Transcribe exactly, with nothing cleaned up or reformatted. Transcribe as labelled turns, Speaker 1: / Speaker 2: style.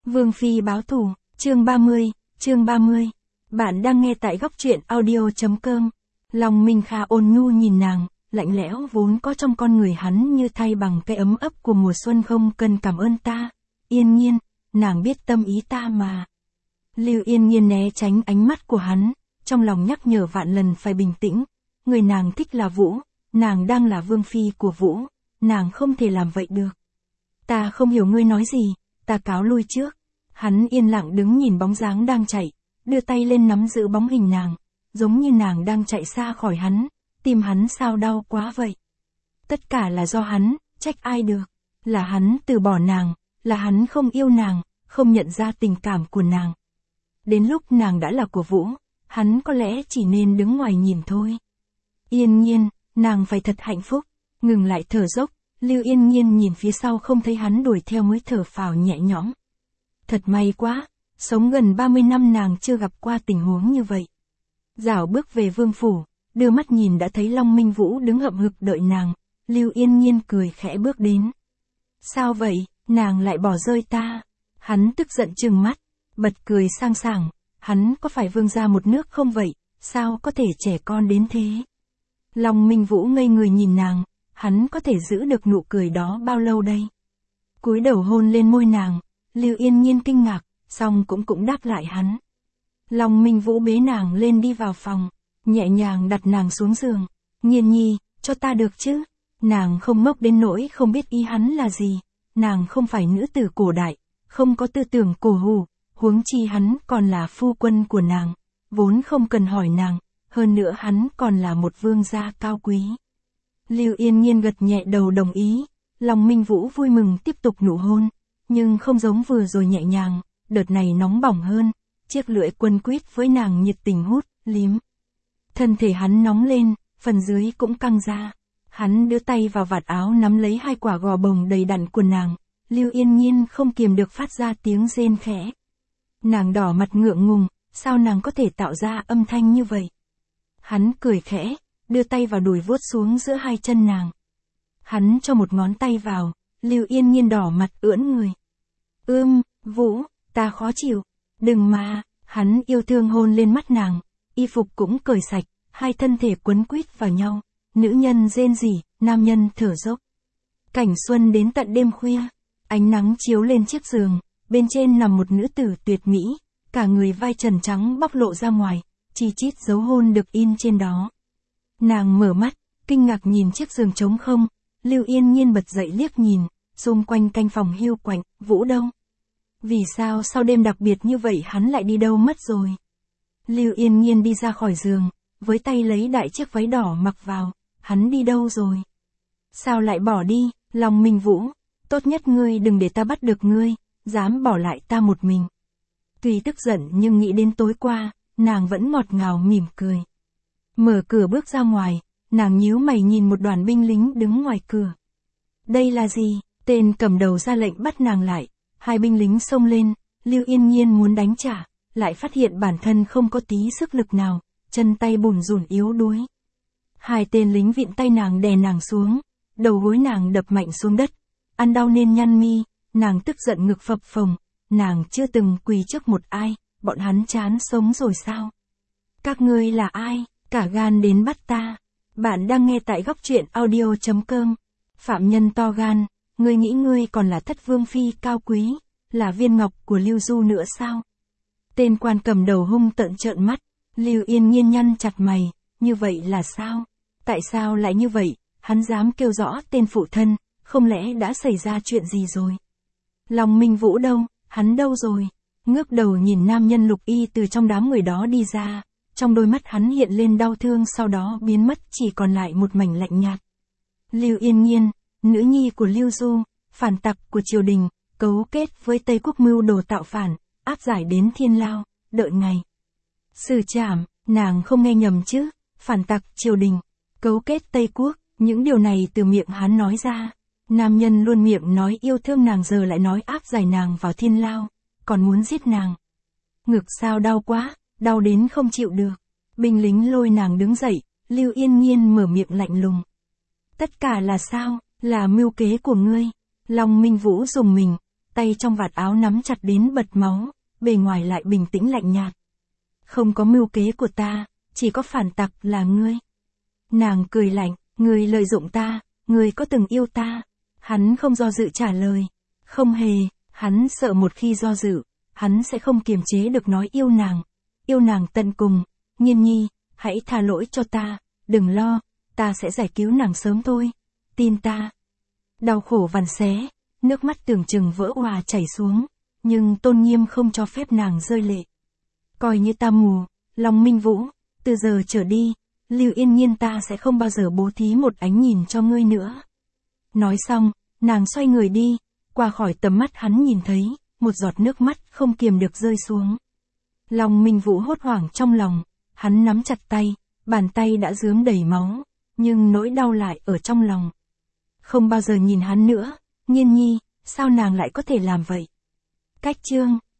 Speaker 1: Vương Phi báo thù, chương ba mươi, chương ba mươi. Bạn đang nghe tại góc truyện audio.com. Lòng Minh Kha ôn nhu nhìn nàng, lạnh lẽo vốn có trong con người hắn như thay bằng cái ấm ấp của mùa xuân, không cần cảm ơn ta. Yên Nhiên, nàng biết tâm ý ta mà. Lưu Yên Nhiên né tránh ánh mắt của hắn, trong lòng nhắc nhở vạn lần phải bình tĩnh. Người nàng thích là Vũ, nàng đang là Vương Phi của Vũ, nàng không thể làm vậy được. Ta không hiểu ngươi nói gì, ta cáo lui trước. Hắn yên lặng đứng nhìn bóng dáng đang chạy, đưa tay lên nắm giữ bóng hình nàng, giống như nàng đang chạy xa khỏi hắn, tim hắn sao đau quá vậy. Tất cả là do hắn, trách ai được, là hắn từ bỏ nàng, là hắn không yêu nàng, không nhận ra tình cảm của nàng. Đến lúc nàng đã là của Vũ, hắn có lẽ chỉ nên đứng ngoài nhìn thôi. Yên Nhiên, nàng phải thật hạnh phúc, ngừng lại thở dốc, Lưu Yên Nhiên nhìn phía sau không thấy hắn đuổi theo mới thở phào nhẹ nhõm. Thật may quá, sống gần ba mươi năm nàng chưa gặp qua tình huống như vậy. Dạo bước về vương phủ, đưa mắt nhìn đã thấy Long Minh Vũ đứng hậm hực đợi nàng, Lưu Yên Nhiên cười khẽ bước đến. Sao vậy, nàng lại bỏ rơi ta? Hắn tức giận trừng mắt, bật cười sang sảng, hắn có phải vương gia một nước không vậy, sao có thể trẻ con đến thế? Long Minh Vũ ngây người nhìn nàng, hắn có thể giữ được nụ cười đó bao lâu đây? Cúi đầu hôn lên môi nàng, Lưu Yên Nhiên kinh ngạc, xong cũng cũng đáp lại hắn. Long Minh Vũ bế nàng lên đi vào phòng, nhẹ nhàng đặt nàng xuống giường. Nhiên nhi, cho ta được chứ? Nàng không ngốc đến nỗi không biết ý hắn là gì. Nàng không phải nữ tử cổ đại, không có tư tưởng cổ hủ, huống chi hắn còn là phu quân của nàng, vốn không cần hỏi nàng, hơn nữa hắn còn là một vương gia cao quý. Lưu Yên Nhiên gật nhẹ đầu đồng ý, Long Minh Vũ vui mừng tiếp tục nụ hôn, nhưng không giống vừa rồi nhẹ nhàng, đợt này nóng bỏng hơn, chiếc lưỡi quấn quýt với nàng nhiệt tình hút, liếm. Thân thể hắn nóng lên, phần dưới cũng căng ra. Hắn đưa tay vào vạt áo nắm lấy hai quả gò bồng đầy đặn của nàng, Lưu Yên Nhiên không kiềm được phát ra tiếng rên khẽ. Nàng đỏ mặt ngượng ngùng, sao nàng có thể tạo ra âm thanh như vậy? Hắn cười khẽ, đưa tay vào đùi vuốt xuống giữa hai chân nàng. Hắn cho một ngón tay vào, Lưu Yên Nhiên đỏ mặt ưỡn người. Ưm, Vũ, ta khó chịu, đừng mà, hắn yêu thương hôn lên mắt nàng, y phục cũng cởi sạch, hai thân thể quấn quýt vào nhau, nữ nhân rên rỉ, nam nhân thở dốc. Cảnh xuân đến tận đêm khuya, ánh nắng chiếu lên chiếc giường, bên trên nằm một nữ tử tuyệt mỹ, cả người vai trần trắng bóc lộ ra ngoài, chi chít dấu hôn được in trên đó. Nàng mở mắt, kinh ngạc nhìn chiếc giường trống không, Lưu Yên Nhiên bật dậy liếc nhìn, xung quanh canh phòng hiu quạnh, Vũ đâu? Vì sao sau đêm đặc biệt như vậy hắn lại đi đâu mất rồi? Lưu Yên Nhiên đi ra khỏi giường, với tay lấy đại chiếc váy đỏ mặc vào, hắn đi đâu rồi? Sao lại bỏ đi, Long Minh Vũ, tốt nhất ngươi đừng để ta bắt được ngươi, dám bỏ lại ta một mình. Tuy tức giận nhưng nghĩ đến tối qua, nàng vẫn ngọt ngào mỉm cười. Mở cửa bước ra ngoài, nàng nhíu mày nhìn một đoàn binh lính đứng ngoài cửa. Đây là gì? Tên cầm đầu ra lệnh bắt nàng lại, hai binh lính xông lên, Lưu Yên Nhiên muốn đánh trả, lại phát hiện bản thân không có tí sức lực nào, chân tay bủn rủn yếu đuối. Hai tên lính vịn tay nàng đè nàng xuống, đầu gối nàng đập mạnh xuống đất, ăn đau nên nhăn mi, nàng tức giận ngực phập phồng, nàng chưa từng quỳ trước một ai, bọn hắn chán sống rồi sao? Các ngươi là ai, cả gan đến bắt ta? Bạn đang nghe tại góc truyện audio.com. Phạm nhân to gan, ngươi nghĩ ngươi còn là thất vương phi cao quý, là viên ngọc của Lưu Du nữa sao? Tên quan cầm đầu hung tợn trợn mắt, Lưu Yên Nhiên nhăn chặt mày, như vậy là sao? Tại sao lại như vậy? Hắn dám kêu rõ tên phụ thân, không lẽ đã xảy ra chuyện gì rồi? Long Minh Vũ đâu, hắn đâu rồi? Ngước đầu nhìn nam nhân lục y từ trong đám người đó đi ra, trong đôi mắt hắn hiện lên đau thương, sau đó biến mất, chỉ còn lại một mảnh lạnh nhạt. Lưu Yên Nhiên, nữ nhi của Lưu Du, phản tặc của triều đình, cấu kết với Tây Quốc mưu đồ tạo phản, áp giải đến thiên lao, đợi ngày xử trảm. Nàng không nghe nhầm chứ? Phản tặc triều đình, cấu kết Tây Quốc, những điều này từ miệng hắn nói ra. Nam nhân luôn miệng nói yêu thương nàng giờ lại nói áp giải nàng vào thiên lao, còn muốn giết nàng. Ngực sao đau quá, đau đến không chịu được. Binh lính lôi nàng đứng dậy, Lưu Yên Nhiên mở miệng lạnh lùng. Tất cả là sao? Là mưu kế của ngươi. Long Minh Vũ dùng mình, tay trong vạt áo nắm chặt đến bật máu, bề ngoài lại bình tĩnh lạnh nhạt. Không có mưu kế của ta, chỉ có phản tặc là ngươi. Nàng cười lạnh, ngươi lợi dụng ta, ngươi có từng yêu ta? Hắn không do dự trả lời. Không hề, hắn sợ một khi do dự, hắn sẽ không kiềm chế được nói yêu nàng. Yêu nàng tận cùng. Nhiên nhi, hãy tha lỗi cho ta, đừng lo, ta sẽ giải cứu nàng sớm thôi. Tin ta. Đau khổ vằn xé, nước mắt tưởng chừng vỡ òa chảy xuống, nhưng tôn nghiêm không cho phép nàng rơi lệ. Coi như ta mù, Long Minh Vũ, từ giờ trở đi, Lưu Yên Nhiên ta sẽ không bao giờ bố thí một ánh nhìn cho ngươi nữa. Nói xong, nàng xoay người đi, qua khỏi tầm mắt hắn nhìn thấy, một giọt nước mắt không kiềm được rơi xuống. Long Minh Vũ hốt hoảng trong lòng, hắn nắm chặt tay, bàn tay đã rướm đầy máu, nhưng nỗi đau lại ở trong lòng. Không bao giờ nhìn hắn nữa. Nhiên nhi, sao nàng lại có thể làm vậy? Cách chương